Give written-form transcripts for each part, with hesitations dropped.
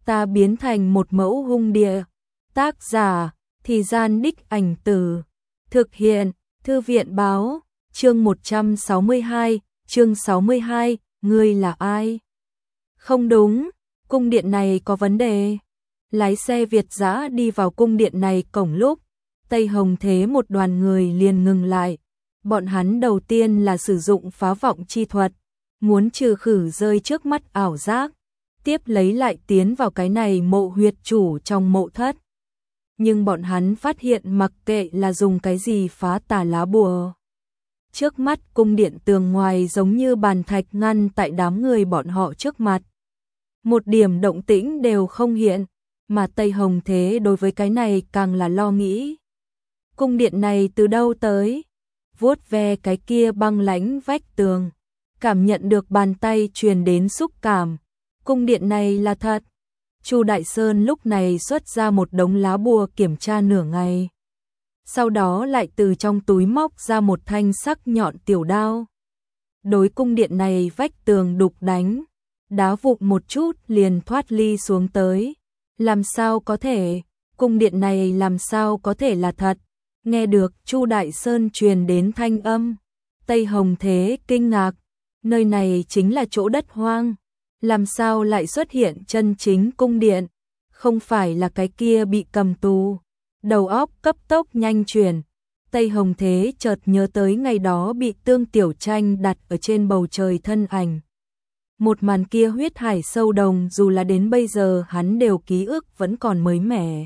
ta biến thành một mẫu hung địa. Tác giả, Thì Gian Đích Ảnh Từ. Thực hiện, Thư viện báo, chương 162, chương 62, ngươi là ai? Không đúng, cung điện này có vấn đề. Lái xe Việt dã đi vào cung điện này cổng lúc, Tây Hồng Thế một đoàn người liền ngừng lại. Bọn hắn đầu tiên là sử dụng phá vọng chi thuật, muốn trừ khử rơi trước mắt ảo giác, tiếp lấy lại tiến vào cái này mộ huyệt chủ trong mộ thất. Nhưng bọn hắn phát hiện mặc kệ là dùng cái gì phá tà lá bùa, trước mắt cung điện tường ngoài giống như bàn thạch ngăn tại đám người bọn họ trước mặt. Một điểm động tĩnh đều không hiện, mà Tây Hồng Thế đối với cái này càng là lo nghĩ. Cung điện này từ đâu tới? Vuốt ve cái kia băng lãnh vách tường, cảm nhận được bàn tay truyền đến xúc cảm. Cung điện này là thật. Chu Đại Sơn lúc này xuất ra một đống lá bùa kiểm tra nửa ngày. Sau đó lại từ trong túi móc ra một thanh sắc nhọn tiểu đao. Đối cung điện này vách tường đục đánh, đá vụn một chút liền thoát ly xuống tới. Làm sao có thể? Cung điện này làm sao có thể là thật? Nghe được Chu Đại Sơn truyền đến thanh âm, Tây Hồng Thế kinh ngạc, nơi này chính là chỗ đất hoang, làm sao lại xuất hiện chân chính cung điện, không phải là cái kia bị cầm tù. Đầu óc cấp tốc nhanh chuyển, Tây Hồng Thế chợt nhớ tới ngày đó bị Tương Tiểu Tranh đặt ở trên bầu trời thân ảnh. Một màn kia huyết hải sâu đồng dù là đến bây giờ hắn đều ký ức vẫn còn mới mẻ.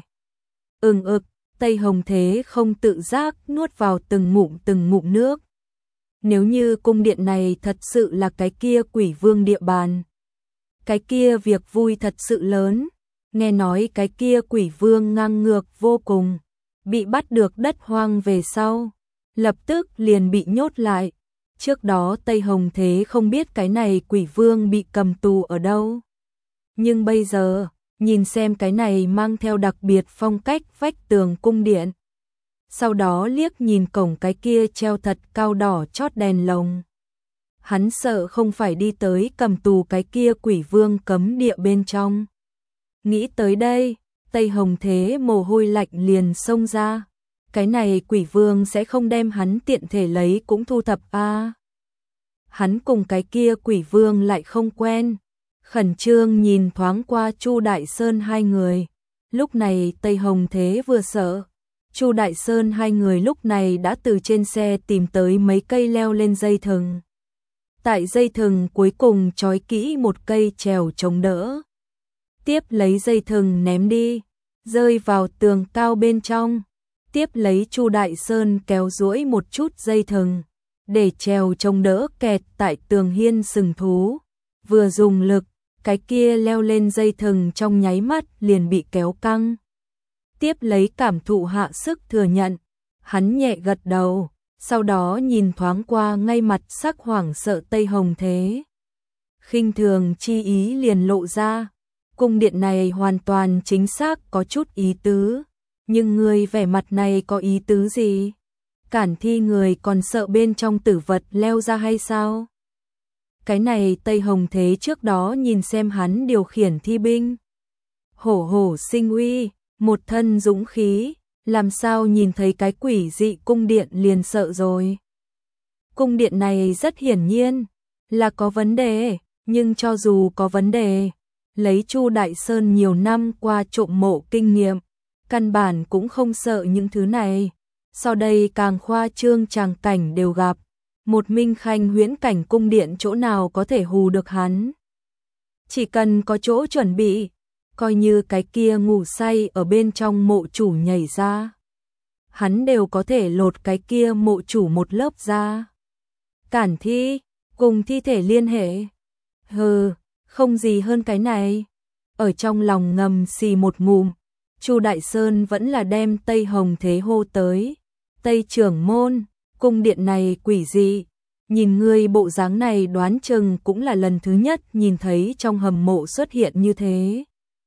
Tây Hồng Thế không tự giác nuốt vào từng ngụm nước. Nếu như cung điện này thật sự là cái kia quỷ vương địa bàn, cái kia việc vui thật sự lớn. Nghe nói cái kia quỷ vương ngang ngược vô cùng, bị bắt được đất hoang về sau, lập tức liền bị nhốt lại. Trước đó Tây Hồng Thế không biết cái này quỷ vương bị cầm tù ở đâu. Nhưng bây giờ, nhìn xem cái này mang theo đặc biệt phong cách vách tường cung điện. Sau đó liếc nhìn cổng cái kia treo thật cao đỏ chót đèn lồng. Hắn sợ không phải đi tới cầm tù cái kia quỷ vương cấm địa bên trong. Nghĩ tới đây, Tây Hồng Thế mồ hôi lạnh liền xông ra. Cái này quỷ vương sẽ không đem hắn tiện thể lấy cũng thu thập a. Hắn cùng cái kia quỷ vương lại không quen. Khẩn trương nhìn thoáng qua Chu Đại Sơn hai người. Lúc này Tây Hồng Thế vừa sợ. Chu Đại Sơn hai người lúc này đã từ trên xe tìm tới mấy cây leo lên dây thừng. Tại dây thừng cuối cùng trói kỹ một cây chèo chống đỡ. Tiếp lấy dây thừng ném đi, rơi vào tường cao bên trong. Tiếp lấy Chu Đại Sơn kéo duỗi một chút dây thừng, để chèo chống đỡ kẹt tại tường hiên sừng thú. Vừa dùng lực, cái kia leo lên dây thừng trong nháy mắt liền bị kéo căng. Tiếp lấy cảm thụ hạ sức thừa nhận, hắn nhẹ gật đầu, sau đó nhìn thoáng qua ngay mặt sắc hoảng sợ Tây Hồng Thế. Khinh thường chi ý liền lộ ra, cung điện này hoàn toàn chính xác có chút ý tứ, nhưng người vẻ mặt này có ý tứ gì? Cản thi người còn sợ bên trong tử vật leo ra hay sao? Cái này Tây Hồng Thế trước đó nhìn xem hắn điều khiển thi binh. Hổ hổ sinh uy, một thân dũng khí, làm sao nhìn thấy cái quỷ dị cung điện liền sợ rồi. Cung điện này rất hiển nhiên là có vấn đề, nhưng cho dù có vấn đề, lấy Chu Đại Sơn nhiều năm qua trộm mộ kinh nghiệm, căn bản cũng không sợ những thứ này. Sau đây càng khoa trương tràng cảnh đều gặp, một minh khanh huyễn cảnh cung điện chỗ nào có thể hù được hắn. Chỉ cần có chỗ chuẩn bị, coi như cái kia ngủ say ở bên trong mộ chủ nhảy ra, hắn đều có thể lột cái kia mộ chủ một lớp ra. Cản thi, cùng thi thể liên hệ. Hừ, không gì hơn cái này. Ở trong lòng ngầm xì một ngụm, Chu Đại Sơn vẫn là đem Tây Hồng Thế hô tới. Tây trưởng môn, cung điện này quỷ dị, nhìn ngươi bộ dáng này đoán chừng cũng là lần thứ nhất nhìn thấy trong hầm mộ xuất hiện như thế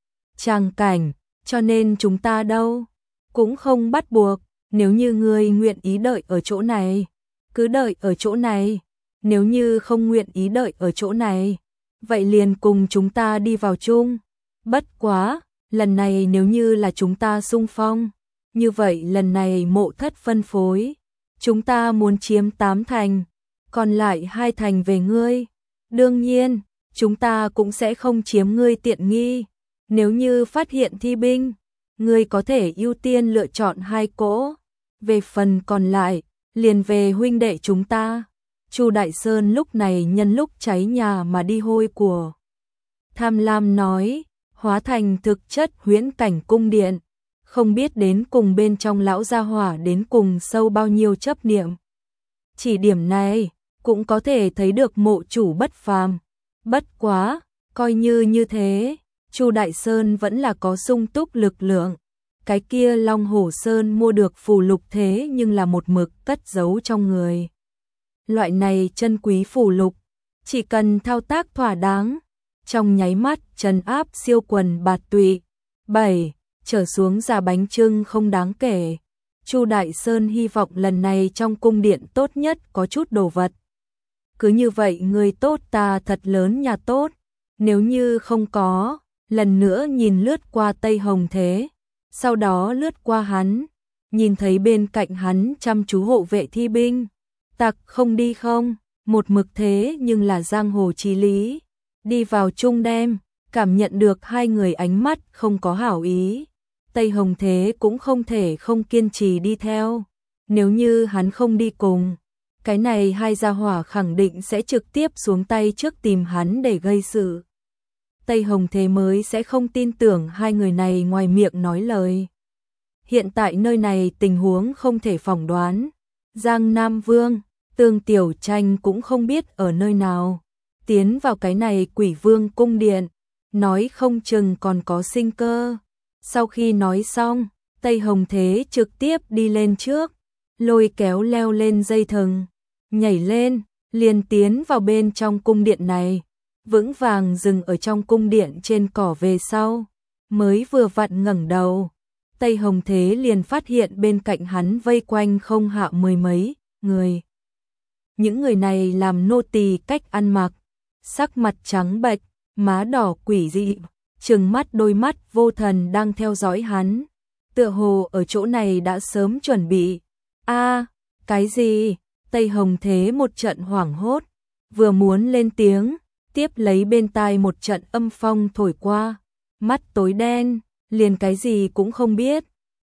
tràng cảnh, cho nên chúng ta đâu cũng không bắt buộc, nếu như ngươi nguyện ý đợi ở chỗ này, cứ đợi ở chỗ này, nếu như không nguyện ý đợi ở chỗ này, vậy liền cùng chúng ta đi vào chung. Bất quá, lần này nếu như là chúng ta xung phong, như vậy lần này Mộ Thất phân phối, chúng ta muốn chiếm 8 thành, còn lại 2 thành về ngươi. Đương nhiên, chúng ta cũng sẽ không chiếm ngươi tiện nghi. Nếu như phát hiện thi binh, ngươi có thể ưu tiên lựa chọn 2 cỗ. Về phần còn lại, liền về huynh đệ chúng ta. Chu Đại Sơn lúc này nhân lúc cháy nhà mà đi hôi của. Tham lam nói, hóa thành thực chất huyễn cảnh cung điện, không biết đến cùng bên trong lão gia hỏa đến cùng sâu bao nhiêu chấp niệm. Chỉ điểm này, cũng có thể thấy được mộ chủ bất phàm. Bất quá, coi như thế, Chu Đại Sơn vẫn là có sung túc lực lượng. Cái kia Long Hổ Sơn mua được phù lục thế nhưng là một mực cất giấu trong người. Loại này chân quý phù lục, chỉ cần thao tác thỏa đáng, trong nháy mắt trấn áp siêu quần bạt tụy. 7. Trở xuống giả bánh trưng không đáng kể. Chu Đại Sơn hy vọng lần này trong cung điện tốt nhất có chút đồ vật. Cứ như vậy người tốt ta thật lớn nhà tốt. Nếu như không có, lần nữa nhìn lướt qua Tây Hồng Thế, sau đó lướt qua hắn, nhìn thấy bên cạnh hắn chăm chú hộ vệ thi binh. Tặc không đi không, một mực thế nhưng là giang hồ chí lý. Đi vào trung đêm, cảm nhận được hai người ánh mắt không có hảo ý. Tây Hồng Thế cũng không thể không kiên trì đi theo. Nếu như hắn không đi cùng, cái này hai gia hỏa khẳng định sẽ trực tiếp xuống tay trước tìm hắn để gây sự. Tây Hồng Thế mới sẽ không tin tưởng hai người này ngoài miệng nói lời. Hiện tại nơi này tình huống không thể phỏng đoán. Giang Nam Vương, Tương Tiểu Tranh cũng không biết ở nơi nào. Tiến vào cái này Quỷ Vương cung điện, nói không chừng còn có sinh cơ. Sau khi nói xong, Tây Hồng Thế trực tiếp đi lên trước, lôi kéo leo lên dây thừng, nhảy lên, liền tiến vào bên trong cung điện này, vững vàng dừng ở trong cung điện trên cỏ về sau, mới vừa vặn ngẩng đầu. Tây Hồng Thế liền phát hiện bên cạnh hắn vây quanh không hạ mười mấy người. Những người này làm nô tỳ cách ăn mặc, sắc mặt trắng bệch, má đỏ quỷ dị, trừng mắt đôi mắt vô thần đang theo dõi hắn. Tựa hồ ở chỗ này đã sớm chuẩn bị. Cái gì? Tây Hồng Thế một trận hoảng hốt, vừa muốn lên tiếng, tiếp lấy bên tai một trận âm phong thổi qua, mắt tối đen, liền cái gì cũng không biết.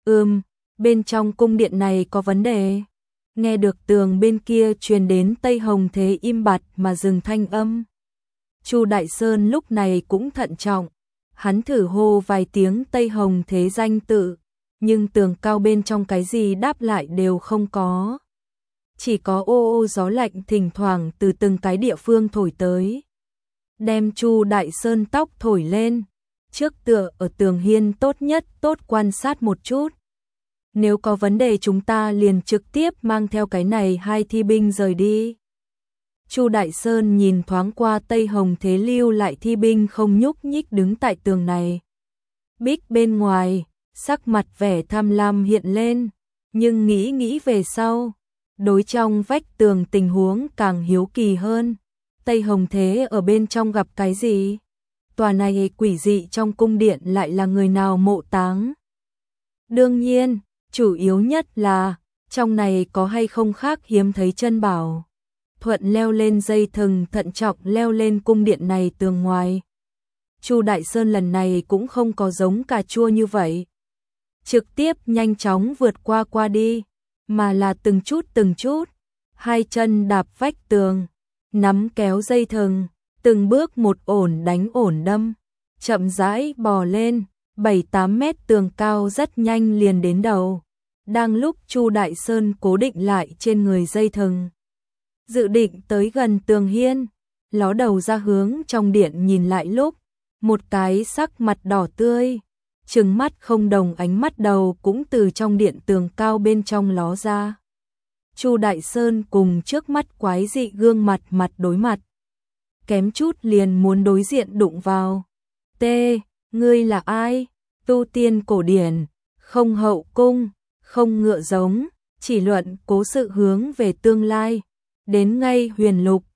Bên trong cung điện này có vấn đề. Nghe được tường bên kia truyền đến Tây Hồng Thế im bặt mà dừng thanh âm. Chu Đại Sơn lúc này cũng thận trọng, hắn thử hô vài tiếng Tây Hồng Thế danh tự, nhưng tường cao bên trong cái gì đáp lại đều không có. Chỉ có ô ô gió lạnh thỉnh thoảng từ từng cái địa phương thổi tới, đem Chu Đại Sơn tóc thổi lên. Trước tựa ở tường hiên tốt nhất tốt quan sát một chút. Nếu có vấn đề chúng ta liền trực tiếp mang theo cái này hai thi binh rời đi. Chu Đại Sơn nhìn thoáng qua Tây Hồng Thế lưu lại thi binh không nhúc nhích đứng tại tường này. Bích bên ngoài, sắc mặt vẻ tham lam hiện lên, nhưng nghĩ về sau, đối trong vách tường tình huống càng hiếu kỳ hơn. Tây Hồng Thế ở bên trong gặp cái gì? Tòa này quỷ dị trong cung điện lại là người nào mộ táng? Đương nhiên, chủ yếu nhất là trong này có hay không khác hiếm thấy chân bảo. Thuận leo lên dây thừng thận trọng leo lên cung điện này tường ngoài. Chu Đại Sơn lần này cũng không có giống cà chua như vậy, trực tiếp nhanh chóng vượt qua đi, mà là từng chút, hai chân đạp vách tường, nắm kéo dây thừng, từng bước một ổn đánh ổn đâm, chậm rãi bò lên, 7-8 mét tường cao rất nhanh liền đến đầu. Đang lúc Chu Đại Sơn cố định lại trên người dây thừng, dự định tới gần tường hiên, ló đầu ra hướng trong điện nhìn lại lúc, một cái sắc mặt đỏ tươi, trừng mắt không đồng ánh mắt đầu cũng từ trong điện tường cao bên trong ló ra. Chu Đại Sơn cùng trước mắt quái dị gương mặt đối mặt, kém chút liền muốn đối diện đụng vào. Ngươi là ai? Tu tiên cổ điển, không hậu cung, không ngựa giống, chỉ luận cố sự hướng về tương lai, đến ngay huyền lục,